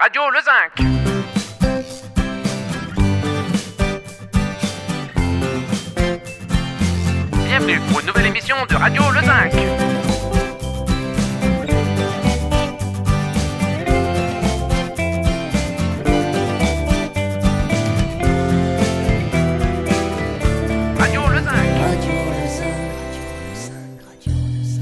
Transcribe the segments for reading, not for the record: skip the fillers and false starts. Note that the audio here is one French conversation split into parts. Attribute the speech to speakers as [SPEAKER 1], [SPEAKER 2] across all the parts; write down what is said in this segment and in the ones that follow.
[SPEAKER 1] Radio Le Zinc. Bienvenue pour une nouvelle émission de Radio Le Zinc. Radio Le Zinc.
[SPEAKER 2] Radio Le Zinc, Radio Le Zinc.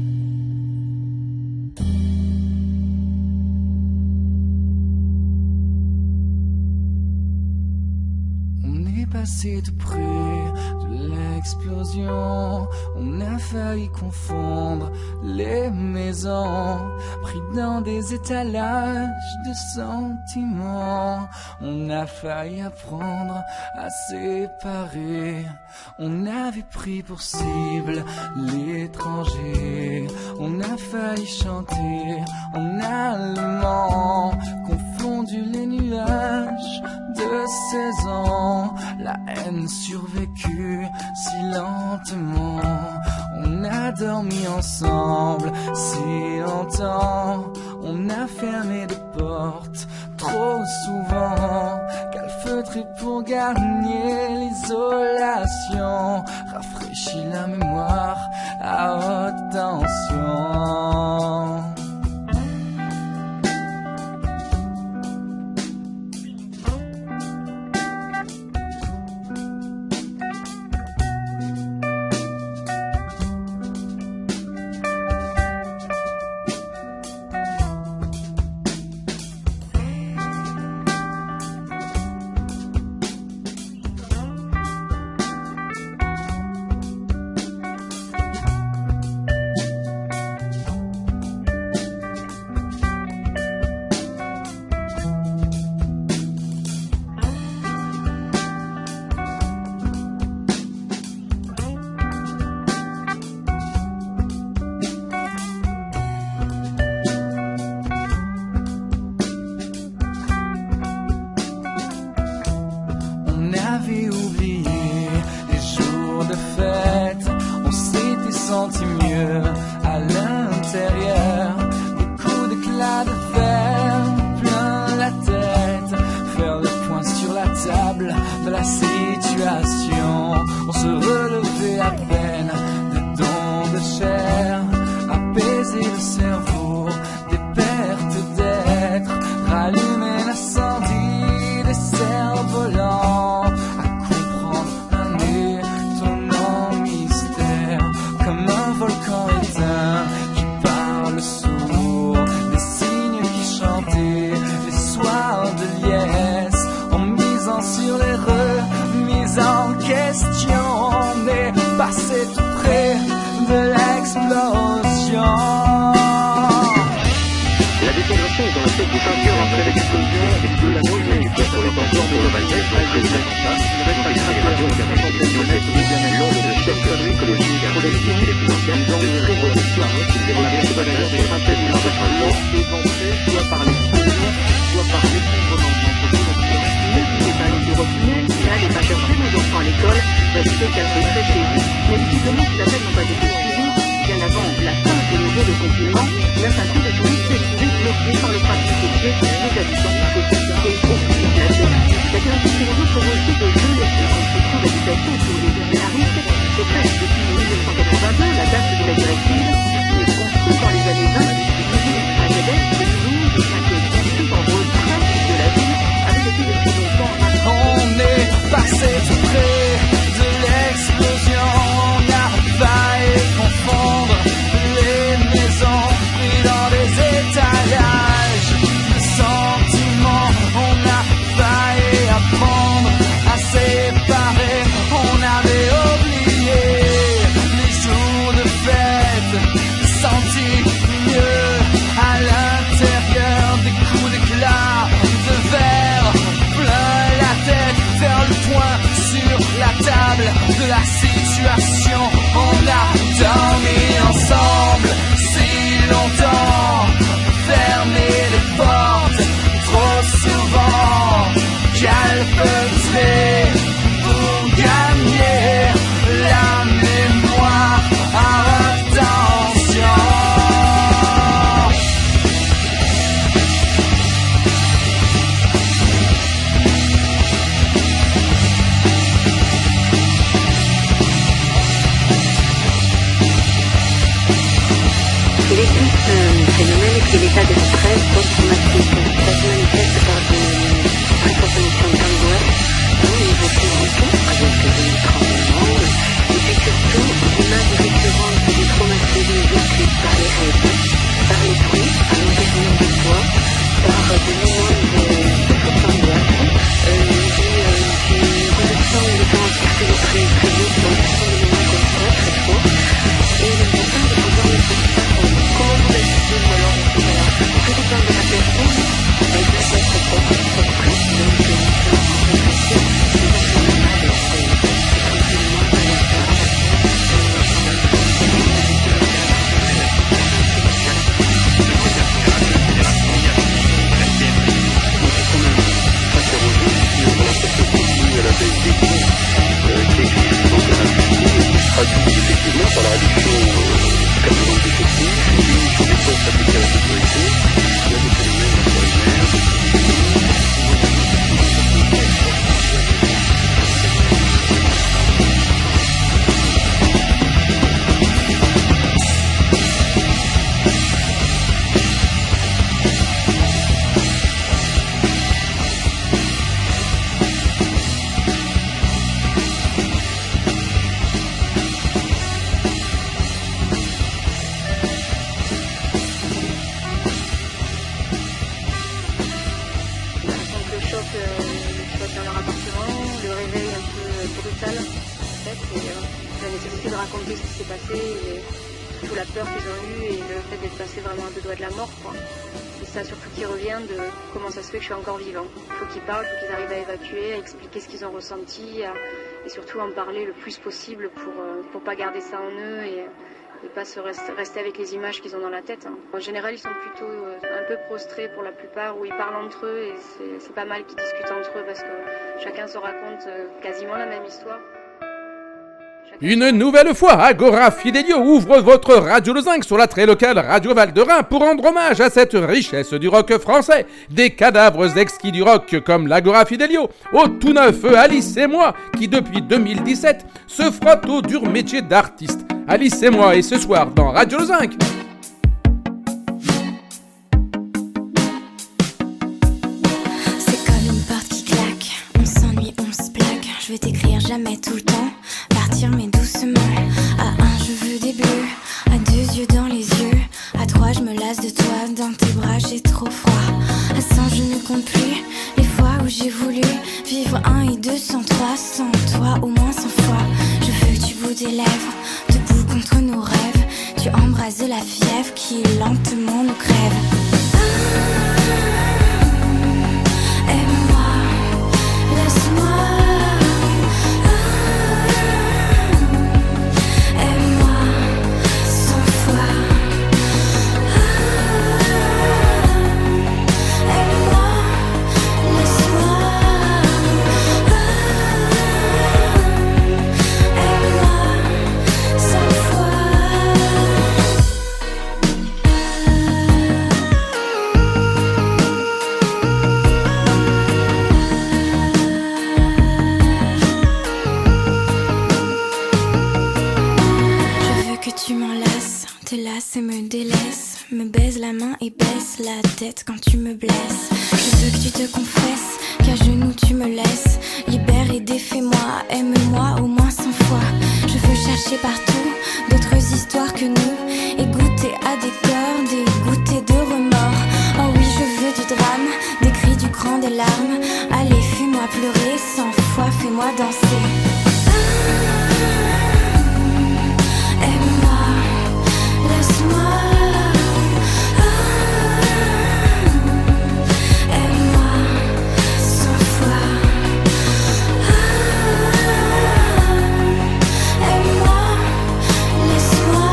[SPEAKER 2] On est passé tout près de l'explosion. On a failli confondre les maisons, pris dans des étalages de sentiments. On a failli apprendre à séparer. On avait pris pour cible l'étranger. On a failli chanter en allemand, confondu les nuages de 16 ans. La haine survécut si lentement. On a dormi ensemble si longtemps. On a fermé des portes trop souvent, calfeutré pour gagner l'isolation, rafraîchit la mémoire à haute tension. On avait oublié
[SPEAKER 3] qui est l'état de stress post-traumatique. Ça se manifeste par de très fortes émotions d'angoisse, au niveau physique, avec des tremblements, et puis surtout, l'image récurrente des traumatismes vécus par les rêves, par les bruits à l'intérieur de soi, par des moments de forte angoisse, qui ressent le temps circuler très très vite, donc ce sont des moments comme ça, très forts, et l'important de pouvoir les faire. Comment vous l'expliquez-vous alors en fait, tout dépend de la personne, elle peut être forte, donc
[SPEAKER 4] traduit effectivement par la réduction quasiment effective et sur des postes appliqués à la sécurité, il y a des phénomènes extraordinaires.
[SPEAKER 3] dans leur appartement, le réveil un peu brutal en fait, et la nécessité de raconter ce qui s'est passé, et surtout la peur qu'ils ont eue et le fait d'être passé vraiment à deux doigts de la mort, quoi. Et ça surtout qui revient de comment ça se fait que je suis encore vivant. Il faut qu'ils parlent, il faut qu'ils arrivent à évacuer, à expliquer ce qu'ils ont ressenti, et surtout en parler le plus possible pour pas garder ça en eux et pas rester avec les images qu'ils ont dans la tête. En général, ils sont plutôt un peu prostrés pour la plupart, où ils parlent entre eux, et c'est pas mal qu'ils discutent entre eux parce que chacun se raconte quasiment la même histoire.
[SPEAKER 5] Une nouvelle fois, Agora Fidelio ouvre votre Radio Le Zinc sur la très locale Radio Val de Rhin pour rendre hommage à cette richesse du rock français. Des cadavres exquis du rock comme l'Agora Fidelio, au tout neuf Alice et moi, qui depuis 2017 se frotte au dur métier d'artiste. Alice et moi, et ce soir dans Radio Le Zinc.
[SPEAKER 2] C'est comme une porte qui claque, on s'ennuie, on se plaque. Je vais t'écrire jamais tout le temps, partir mais doucement. À un je veux des bleus, à deux yeux dans les yeux, à trois je me lasse de toi, dans tes bras j'ai trop froid. À 100 je ne compte plus les fois où j'ai voulu vivre 1 et 2 sans 3, sans toi au moins 100 fois. Je veux que tu bouges tes lèvres, debout contre nos rêves, tu embrases la fièvre qui lentement nous crève. Aime-moi, laisse-moi. Et me délaisse, me baise la main et baisse la tête quand tu me blesses. Je veux que tu te confesses, qu'à genoux tu me laisses. Libère et défais-moi, aime-moi au moins 100 fois. Je veux chercher partout d'autres histoires que nous, et goûter à des corps, des goûters de remords. Oh oui, je veux du drame, des cris, du cran, des larmes. Allez, fais-moi pleurer 100 fois, fais-moi danser. Aime-moi, laisse-moi. Aime-moi 100 fois. Aime-moi, laisse-moi.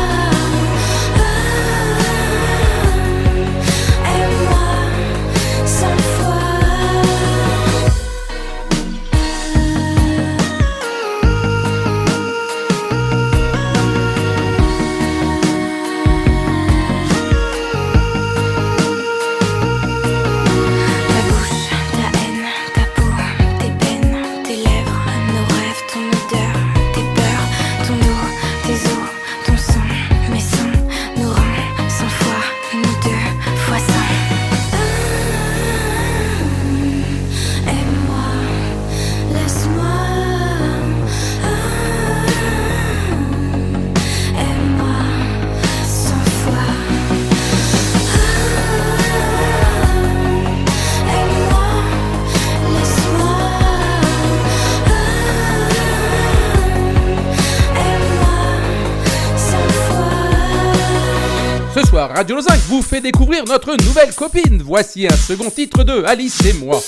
[SPEAKER 2] Aime-moi 100 fois.
[SPEAKER 5] Radio Lausanne vous fait découvrir notre nouvelle copine. Voici un second titre de Alice et moi.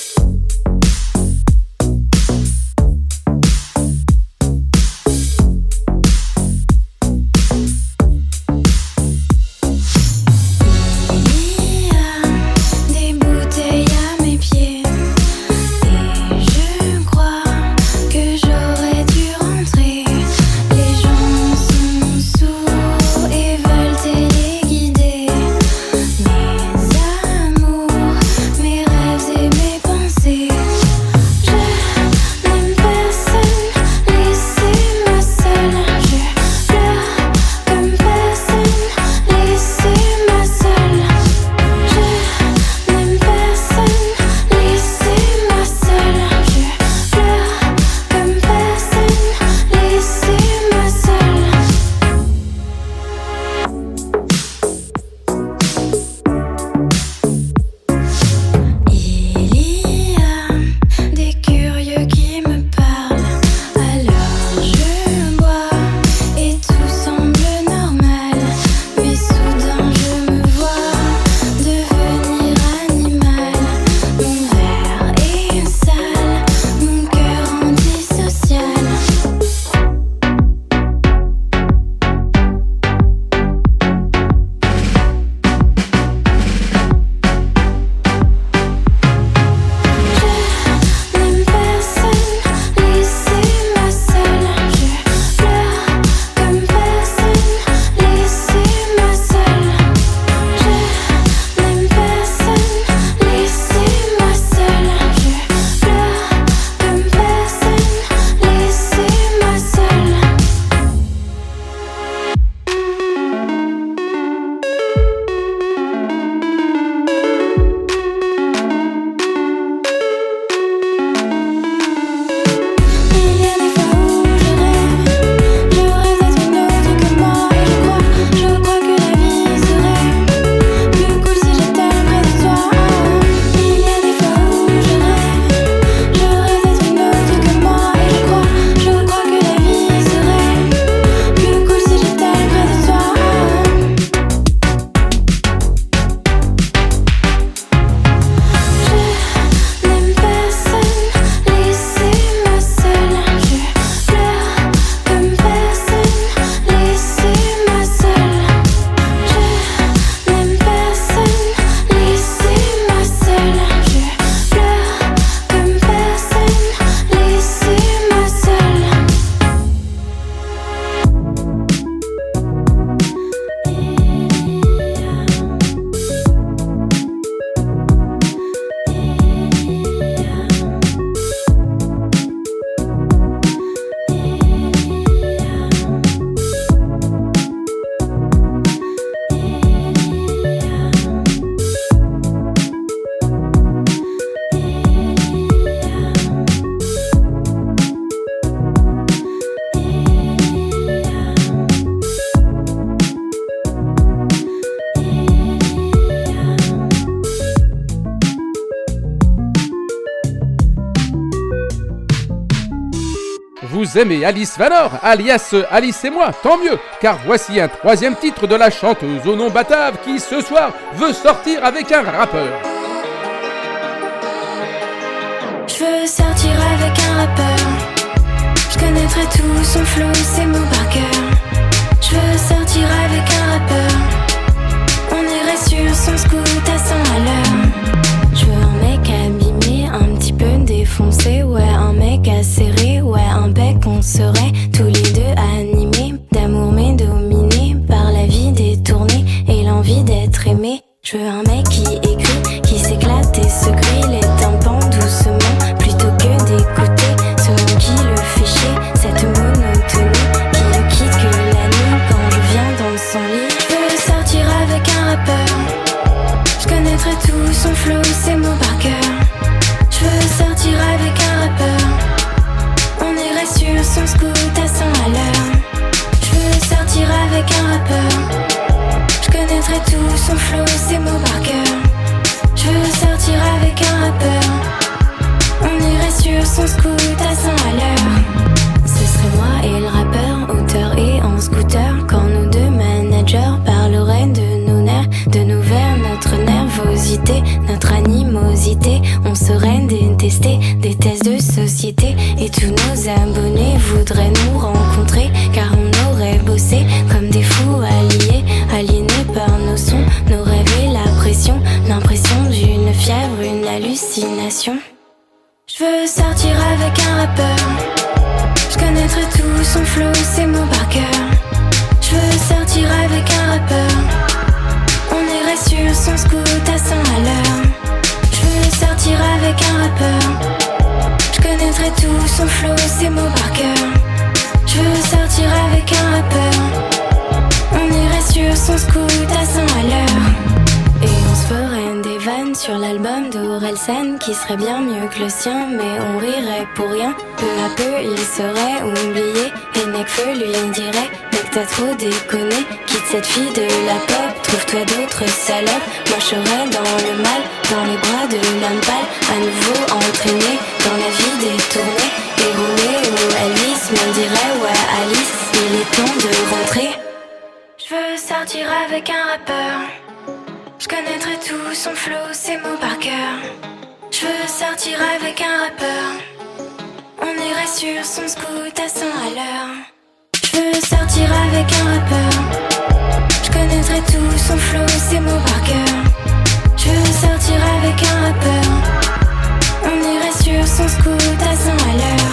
[SPEAKER 5] Vous aimez Alice Vanor, alias Alice et moi, tant mieux, car voici un troisième titre de la chanteuse au nom batave qui, ce soir, veut sortir avec un rappeur.
[SPEAKER 2] Je veux sortir avec un rappeur, je connaîtrai tout son flow, ses mots par cœur. Je veux sortir avec un rappeur, on irait sur son scoot à 100 à l'heure. Je veux un mec abîmé, un petit peu défoncé, ouais, un mec acéré, ouais, un bec, on serait tous les deux animés d'amour mais dominés par la vie détournée et l'envie d'être aimé. Je veux un mec qui écrit, qui s'éclate et se grille les tympans doucement plutôt que d'écouter ce monde qui le fait chier, cette monotonie qui ne quitte que la nuit quand je viens dans son lit. Je veux sortir avec un rappeur, je connaîtrai tout son flow, ses mots par cœur. Je veux sortir avec un rappeur, on irait sur son scoot à 100 à l'heure. Je veux sortir avec un rappeur, je connaîtrai tout son flow, ses mots par cœur. Je veux sortir avec un rappeur, on irait sur son scoot à 100 à l'heure. Ce serait moi et le rappeur, auteur et en scooter, quand nos deux managers parleraient de nos nerfs, on serait détestés, des tests de société. Et tous nos abonnés voudraient nous rencontrer, car on aurait bossé comme des fous alliés, aliénés par nos sons, nos rêves et la pression, l'impression d'une fièvre, une hallucination. Je veux sortir avec un rappeur, je connaîtrai tout son flow, ses mots par cœur. Je veux sortir avec un rappeur, on irait sur son scoot à 100 à l'heure. Je veux sortir avec un rappeur, je connaîtrai tout son flow, ses mots par cœur. Je veux sortir avec un rappeur, on irait sur son scoot à 100 à l'heure. Et on se ferait des vannes sur l'album d'Orelsan qui serait bien mieux que le sien, mais on rirait pour rien. Peu à peu il serait oublié, et Nekfeu lui dirait: mec t'as trop déconné, quitte cette fille de la pop, trouve-toi d'autres salopes. Moi je serais dans le mal, dans les bras de l'homme pâle, à nouveau entraîné dans la vie détournée. Et Roméo Elvis me dirait: ouais Alice, il est temps de rentrer. Je veux sortir avec un rappeur, je connaîtrai tout son flow, ses mots par cœur. Je veux sortir avec un rappeur, on irait sur son scoot à 100 à l'heure. Je veux sortir avec un rappeur, je connaîtrai tout son flow, ses mots par cœur. Je veux sortir avec un rappeur, on irait sur son scoot à 100 à l'heure.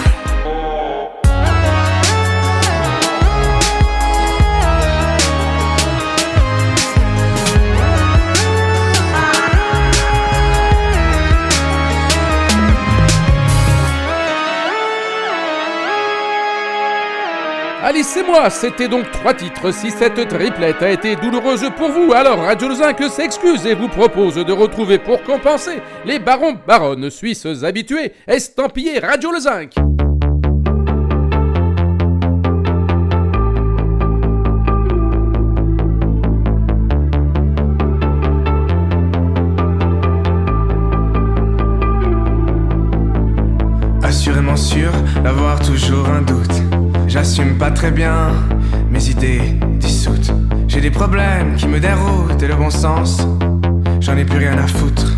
[SPEAKER 5] Alice et moi, c'était donc 3 titres. Si cette triplette a été douloureuse pour vous, alors Radio Zinc s'excuse et vous propose de retrouver pour compenser les barons baronnes suisses habitués, estampillés Radio Zinc.
[SPEAKER 6] Assurément sûr d'avoir toujours un doute. J'assume pas très bien mes idées dissoutes. J'ai des problèmes qui me déroutent et le bon sens, j'en ai plus rien à foutre.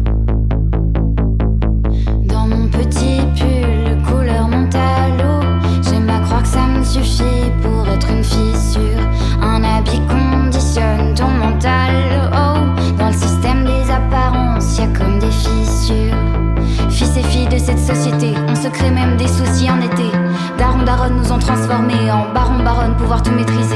[SPEAKER 2] Dans mon petit pull couleur Montalo, j'aime à croire que ça me suffit pour être une fissure. Un habit conditionne ton mental. Oh, dans le système des apparences, y'a comme des fissures. Fils et filles de cette société, on se crée même des soucis en été. Daron, daronne nous ont transformés en baron, baronne, pouvoir tout maîtriser.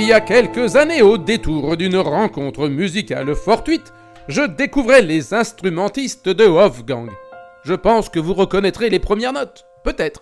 [SPEAKER 5] y a quelques années, au détour d'une rencontre musicale fortuite, je découvrais les instrumentistes de Wolfgang. Je pense que vous reconnaîtrez les premières notes, peut-être.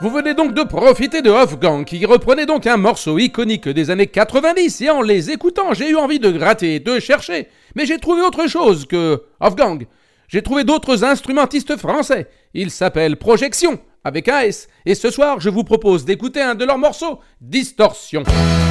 [SPEAKER 5] Vous venez donc de profiter de Wolfgang qui reprenait donc un morceau iconique des années 90 et en les écoutant, j'ai eu envie de gratter, de chercher. Mais j'ai trouvé autre chose que Wolfgang. J'ai trouvé d'autres instrumentistes français. Ils s'appellent Projection, avec un S. Et ce soir, je vous propose d'écouter un de leurs morceaux, Distorsion.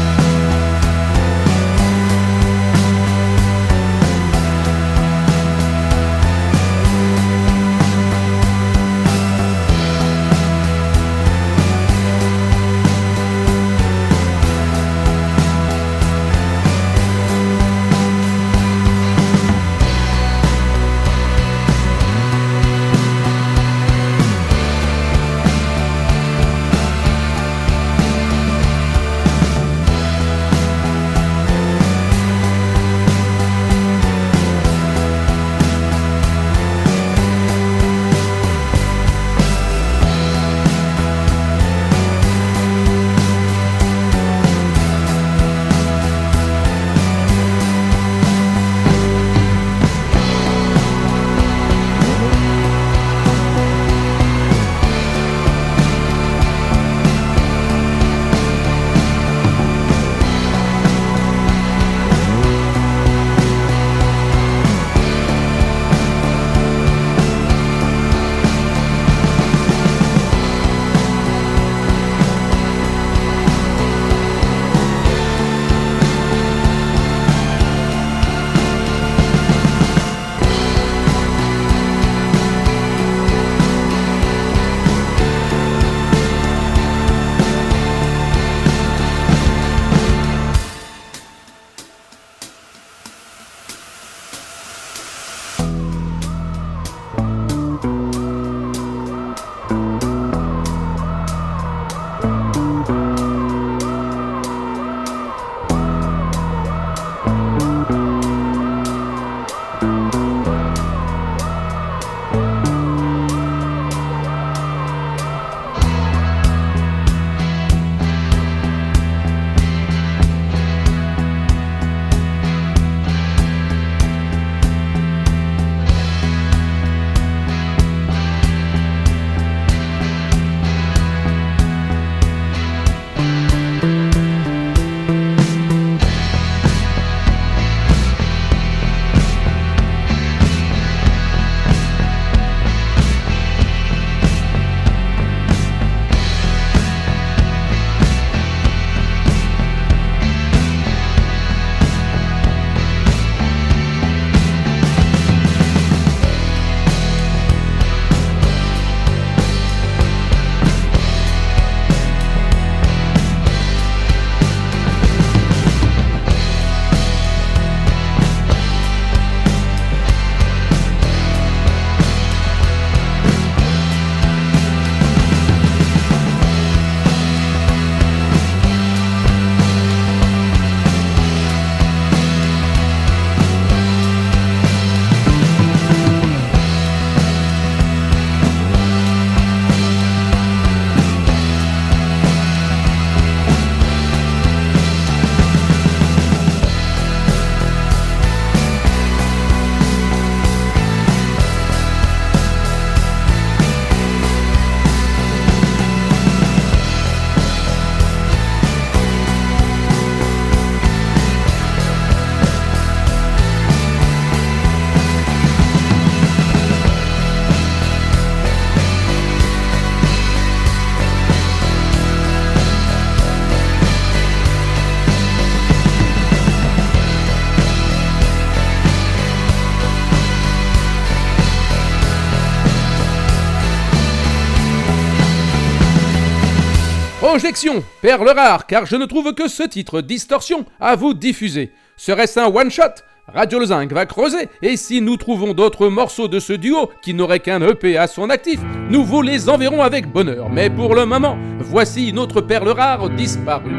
[SPEAKER 5] Projection, perle rare, car je ne trouve que ce titre Distorsion à vous diffuser. Serait-ce un one-shot ? Radio Le Zinc va creuser, et si nous trouvons d'autres morceaux de ce duo qui n'aurait qu'un EP à son actif, nous vous les enverrons avec bonheur. Mais pour le moment, voici une autre perle rare disparue.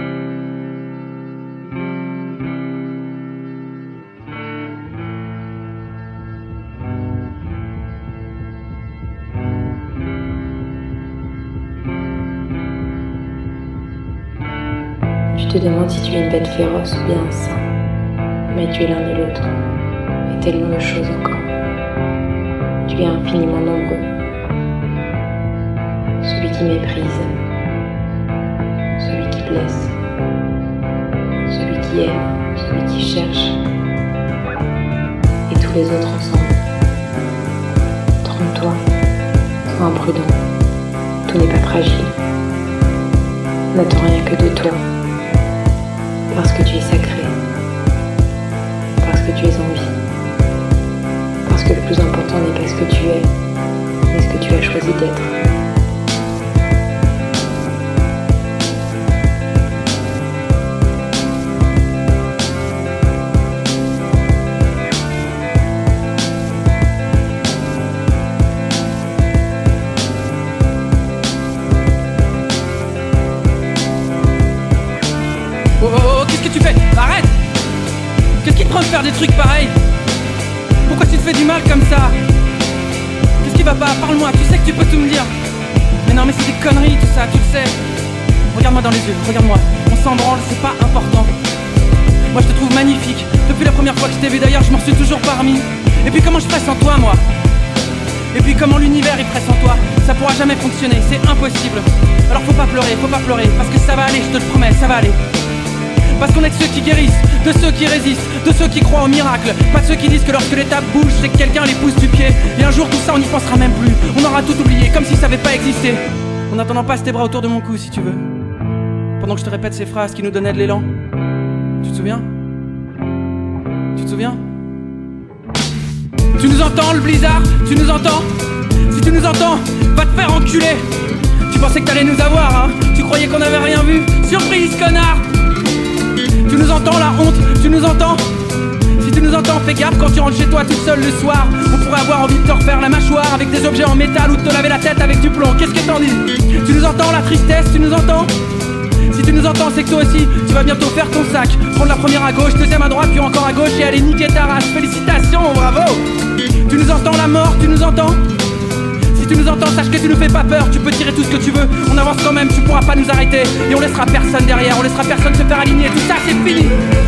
[SPEAKER 7] Tu te demandes si tu es une bête féroce ou bien un saint. Mais tu es l'un et l'autre, et tellement de choses encore. Tu es infiniment nombreux. Celui qui méprise, qui laisse. Celui qui aime, celui qui cherche. Et tous les autres ensemble. Trompe-toi, sois imprudent. Tout n'est pas fragile. N'attends rien que de toi. Parce que tu es sacré. Parce que tu es en vie. Parce que le plus important n'est pas ce que tu es, mais ce que tu as choisi d'être.
[SPEAKER 8] Oh, qu'est-ce que tu fais? Arrête! Qu'est-ce qui te prend de faire des trucs pareils? Pourquoi tu te fais du mal comme ça? Qu'est-ce qui va pas? Parle-moi, tu sais que tu peux tout me dire. Mais non, mais c'est des conneries tout ça, tu le sais. Regarde-moi dans les yeux, regarde-moi. On s'en branle, c'est pas important. Moi je te trouve magnifique. Depuis la première fois que je t'ai vu d'ailleurs, je m'en suis toujours pas remis. Et puis comment je ferais sans toi, moi? Et puis comment l'univers il ferait sans toi? Ça pourra jamais fonctionner, c'est impossible. Alors faut pas pleurer, parce que ça va aller, je te le promets, ça va aller. Parce qu'on est de ceux qui guérissent, de ceux qui résistent, de ceux qui croient au miracle. Pas de ceux qui disent que lorsque les tables bougent, c'est que quelqu'un les pousse du pied. Et un jour tout ça on n'y pensera même plus. On aura tout oublié, comme si ça avait pas existé. En attendant, passe tes bras autour de mon cou si tu veux. Pendant que je te répète ces phrases qui nous donnaient de l'élan. Tu te souviens? Tu te souviens? Tu nous entends le blizzard? Tu nous entends? Si tu nous entends, va te faire enculer. Tu pensais que t'allais nous avoir, hein? Tu croyais qu'on avait rien vu? Surprise, connard! Tu nous entends la honte, tu nous entends? Si tu nous entends, fais gaffe quand tu rentres chez toi toute seule le soir. On pourrait avoir envie de te refaire la mâchoire avec des objets en métal ou de te laver la tête avec du plomb. Qu'est-ce que t'en dis? Tu nous entends la tristesse, tu nous entends? Si tu nous entends, c'est que toi aussi, tu vas bientôt faire ton sac. Prendre la première à gauche, deuxième à droite, puis encore à gauche et aller niquer ta race. Félicitations, bravo! Tu nous entends la mort, tu nous entends? Si tu nous entends, sache que tu nous fais pas peur, tu peux tirer tout ce que tu veux. On avance quand même, tu pourras pas nous arrêter. Et on laissera personne derrière, on laissera personne se faire aligner. Tout ça, c'est fini.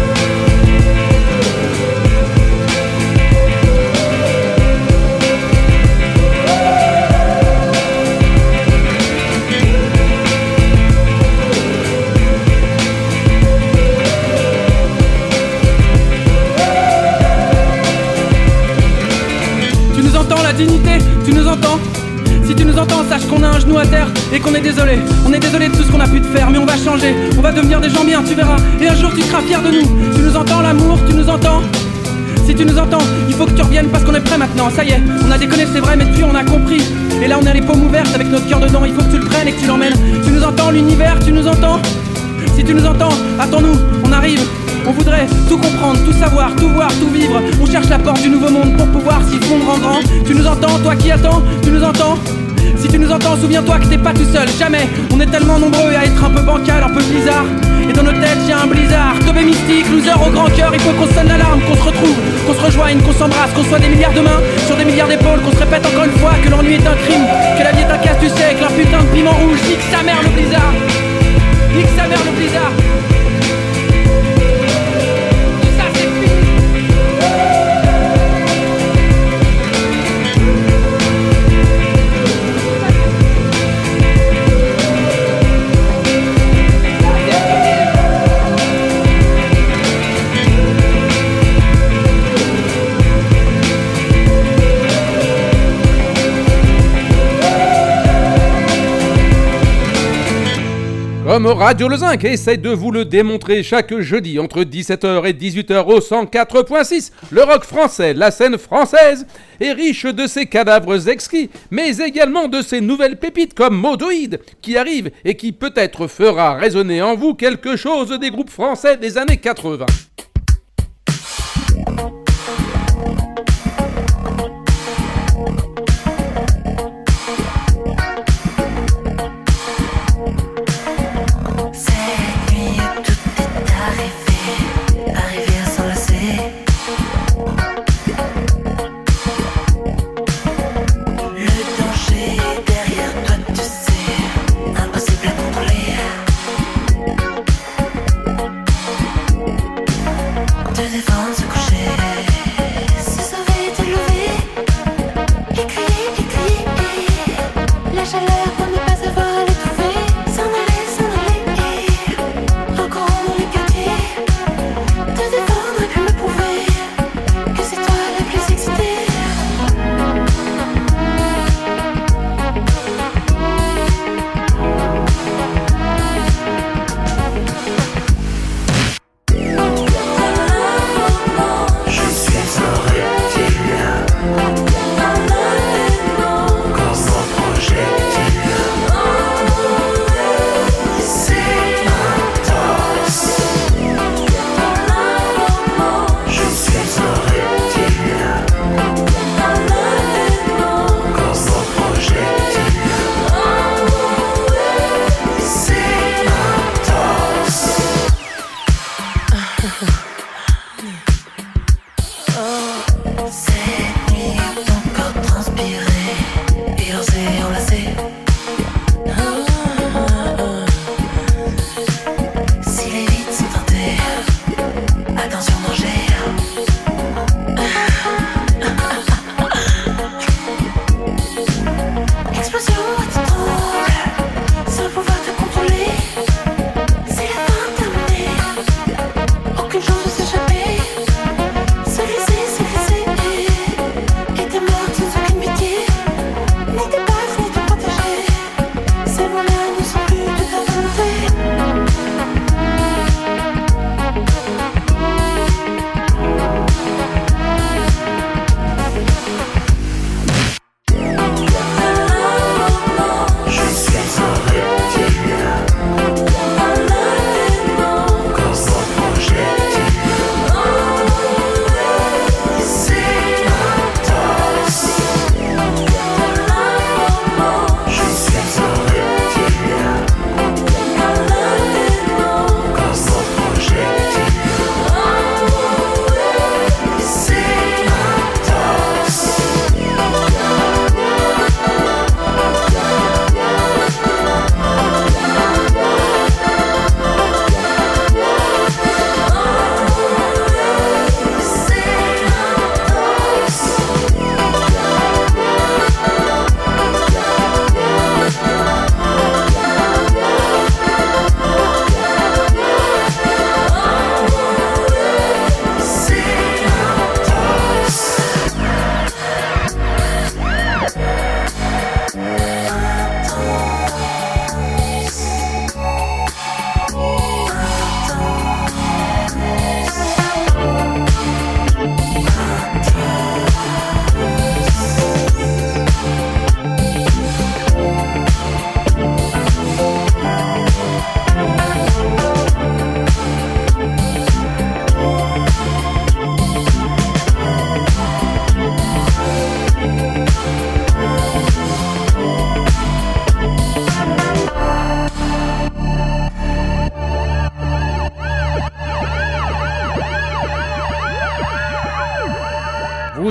[SPEAKER 8] Tu nous entends la dignité, tu nous entends? Si tu nous entends, sache qu'on a un genou à terre et qu'on est désolé. On est désolé de tout ce qu'on a pu te faire, mais on va changer. On va devenir des gens bien, tu verras. Et un jour tu seras fier de nous. Tu nous entends l'amour, tu nous entends? Si tu nous entends, il faut que tu reviennes parce qu'on est prêt maintenant. Ça y est, on a déconné, c'est vrai, mais depuis on a compris. Et là on a les paumes ouvertes avec notre cœur dedans. Il faut que tu le prennes et que tu l'emmènes. Tu nous entends l'univers, tu nous entends? Si tu nous entends, attends-nous, on arrive. On voudrait tout comprendre, tout savoir, tout voir, tout vivre. On cherche la porte du nouveau monde pour pouvoir s'y fondre en grand. Tu nous entends, toi qui attends, tu nous entends? Si tu nous entends, souviens-toi que t'es pas tout seul, jamais. On est tellement nombreux à être un peu bancal, un peu bizarre. Et dans nos têtes y'a un blizzard. Tobé mystique, loser au grand cœur. Il faut qu'on sonne l'alarme, qu'on se retrouve, qu'on se rejoigne, qu'on s'embrasse, qu'on soit des milliards de mains sur des milliards d'épaules, qu'on se répète encore une fois que l'ennui est un crime, que la vie est un casse, tu sais, avec leur putain de piment rouge. Nique sa mère le blizzard. Nique sa mère le blizzard.
[SPEAKER 5] Comme Radio Le Zinc essaie de vous le démontrer chaque jeudi entre 17h et 18h au 104.6, le rock français, la scène française, est riche de ses cadavres exquis, mais également de ses nouvelles pépites comme Modoïd, qui arrive et qui peut-être fera résonner en vous quelque chose des groupes français des années 80.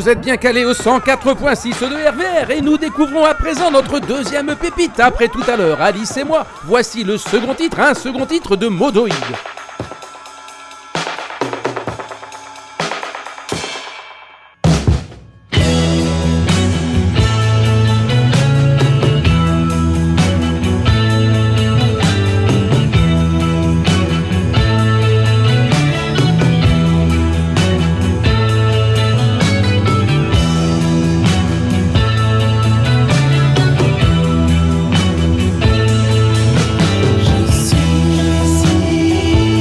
[SPEAKER 5] Vous êtes bien calés au 104.6 de RVR et nous découvrons à présent notre deuxième pépite. Après tout à l'heure, Alice et moi, voici le second titre, un second titre de Modoïd.
[SPEAKER 2] Je suis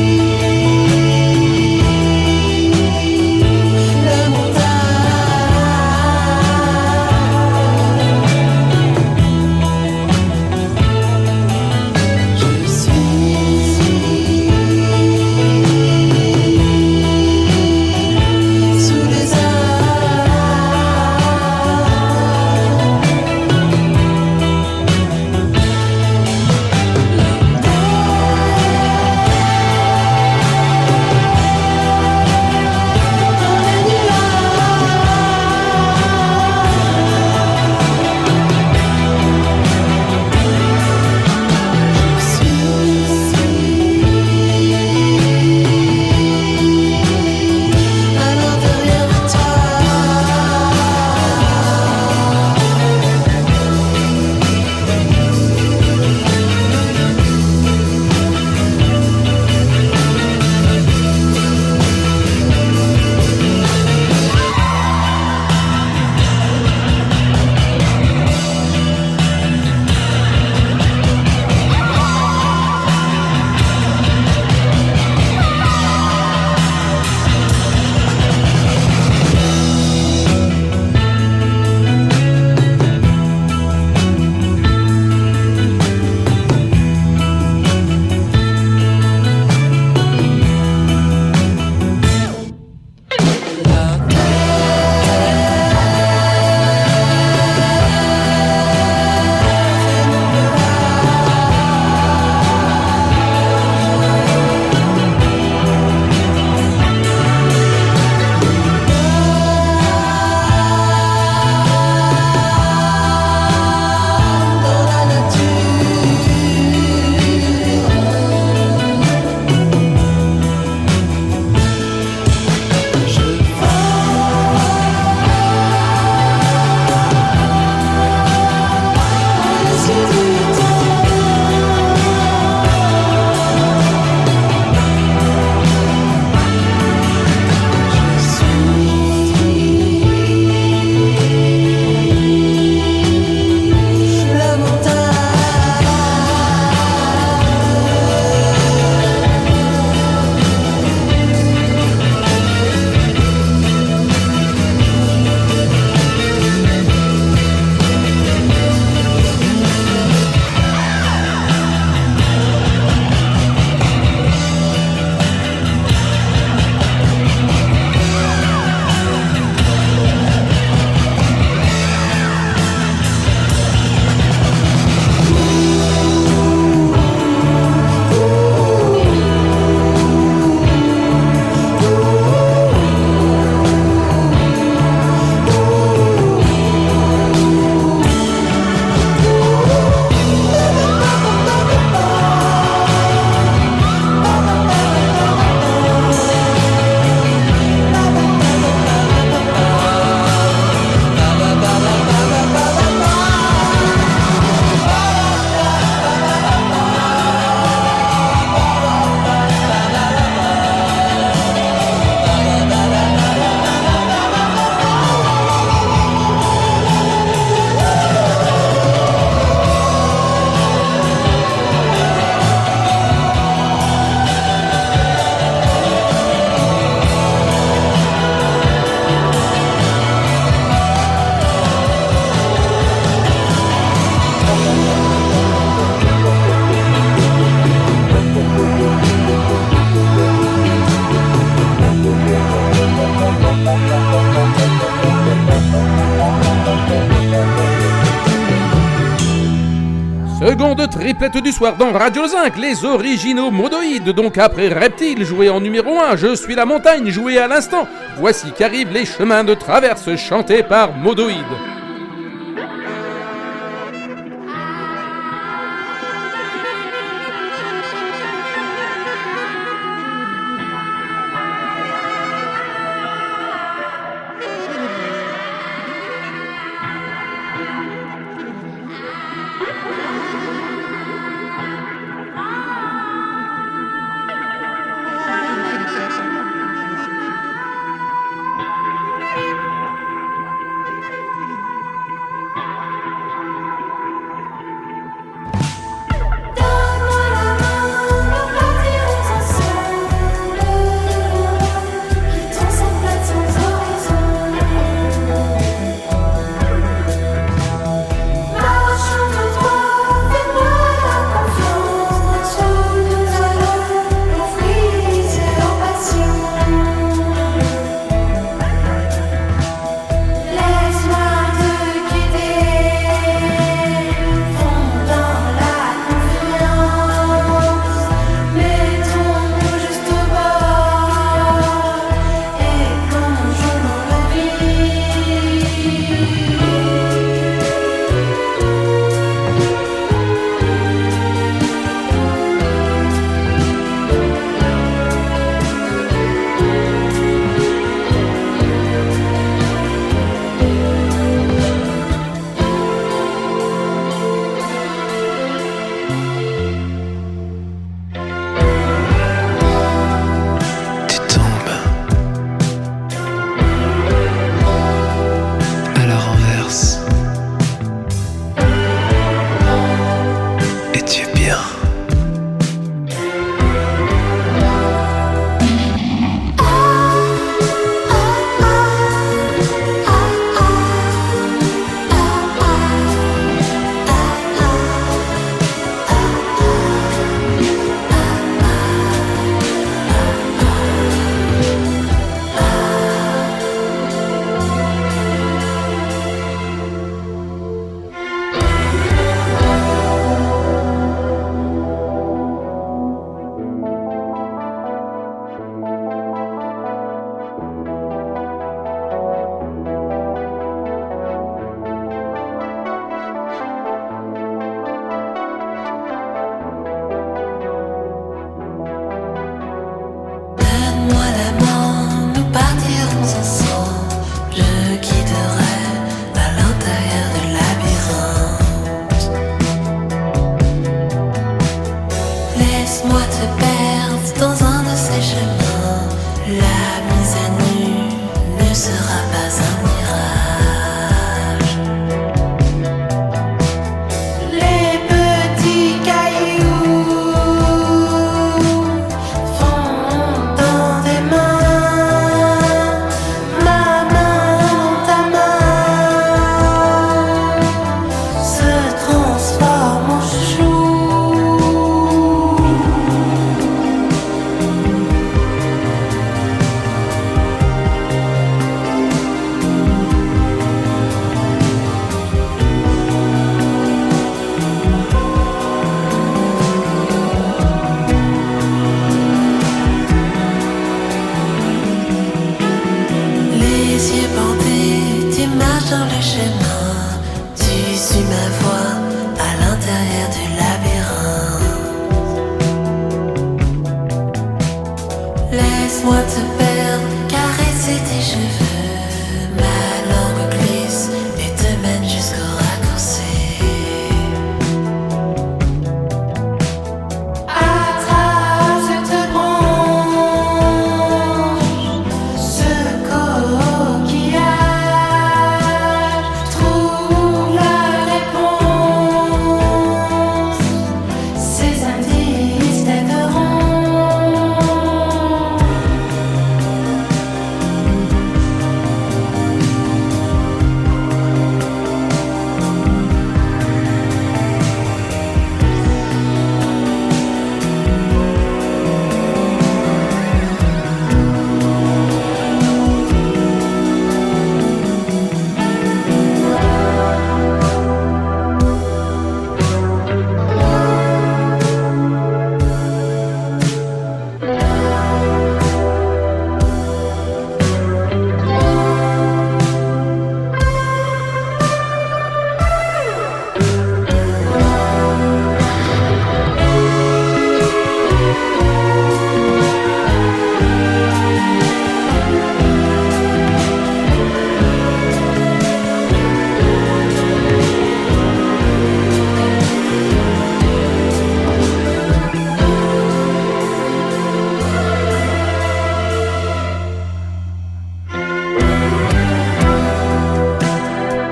[SPEAKER 5] Seconde triplette du soir dans Radio Zinc, les originaux Modoïdes. Donc après Reptile, joué en numéro 1, Je suis la montagne, joué à l'instant. Voici qu'arrivent les chemins de traverse, chantés par Modoïdes.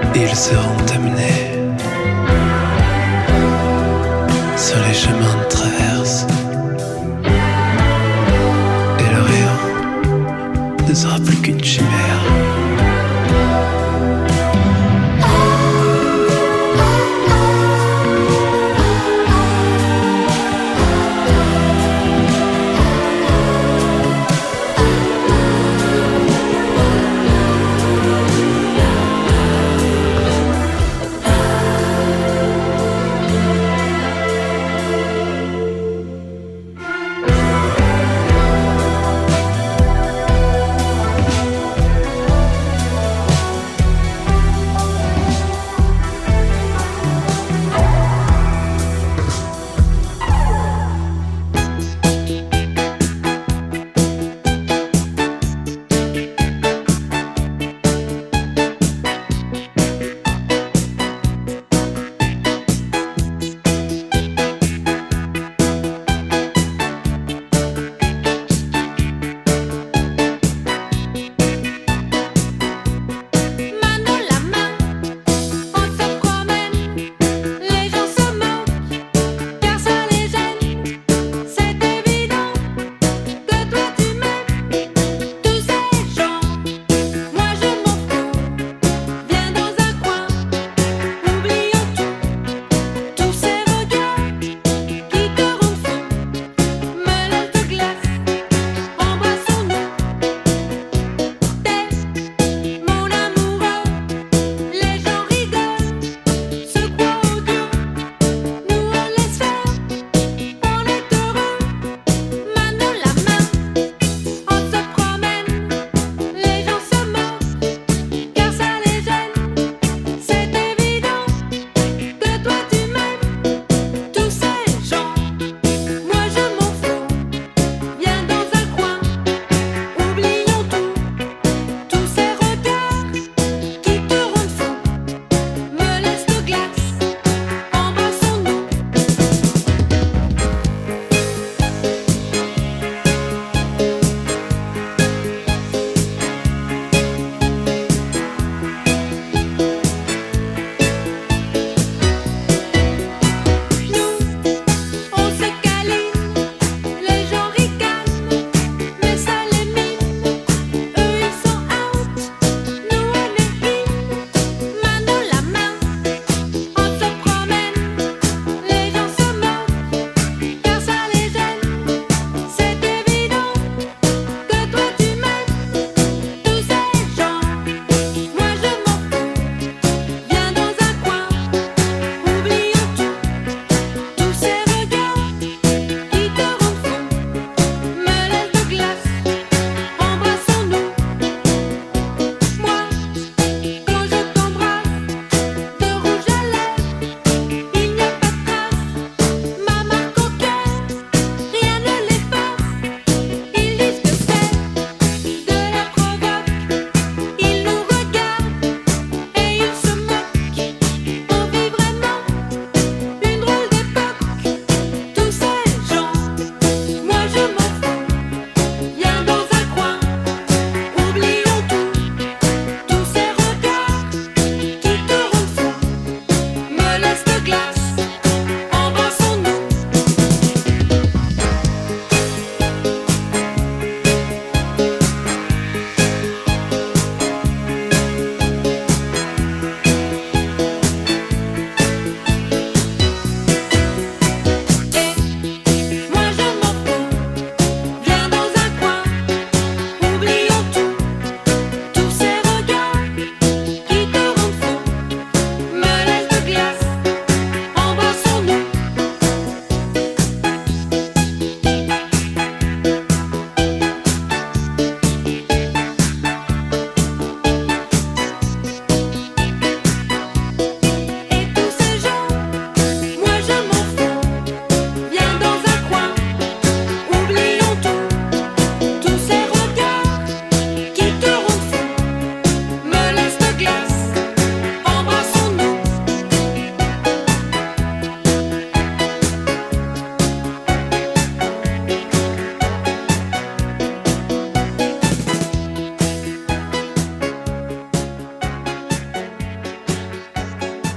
[SPEAKER 9] Ils seront amenés sur les chemins de traverse. Et le rayon ne sera plus qu'une chimère.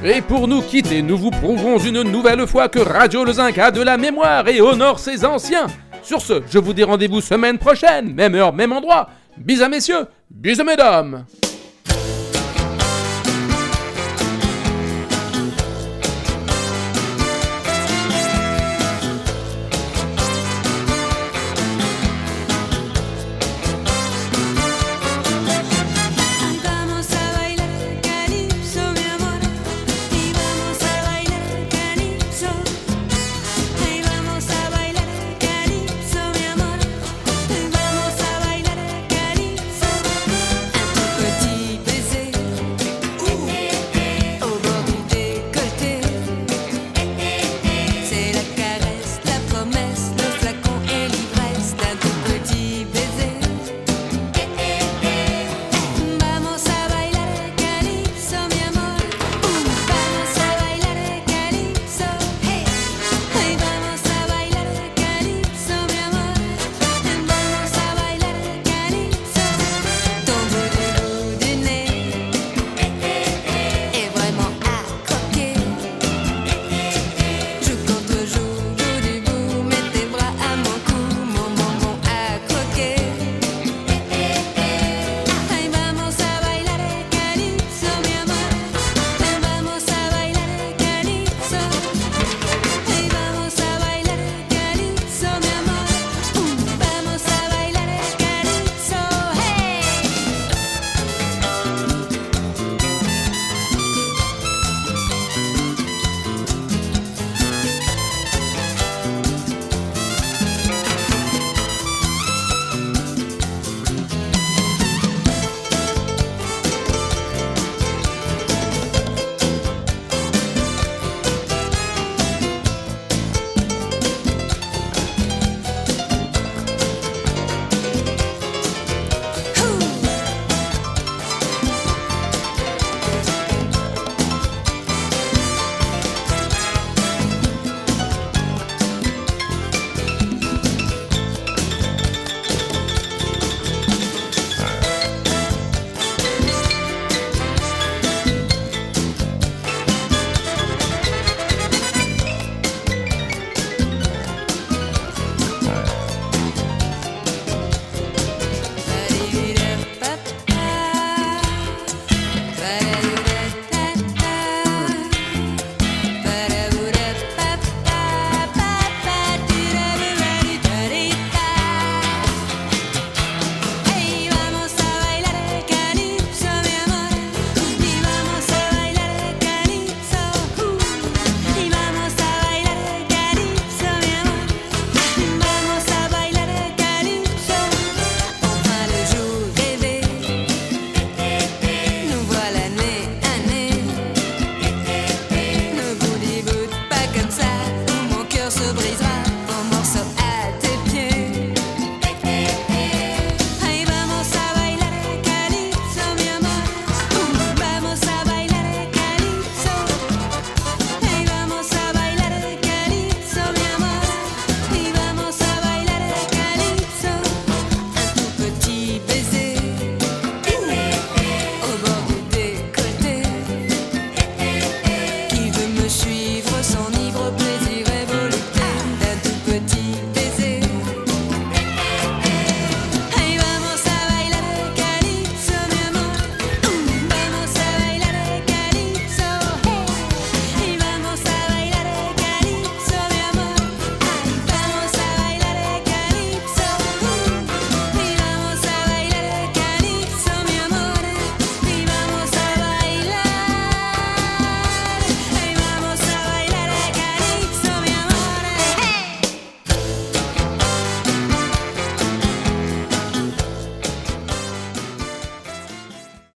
[SPEAKER 5] Et pour nous quitter, nous vous prouverons une nouvelle fois que Radio Le Zinc a de la mémoire et honore ses anciens. Sur ce, je vous dis rendez-vous semaine prochaine, même heure, même endroit. Bisous messieurs, bisous mesdames.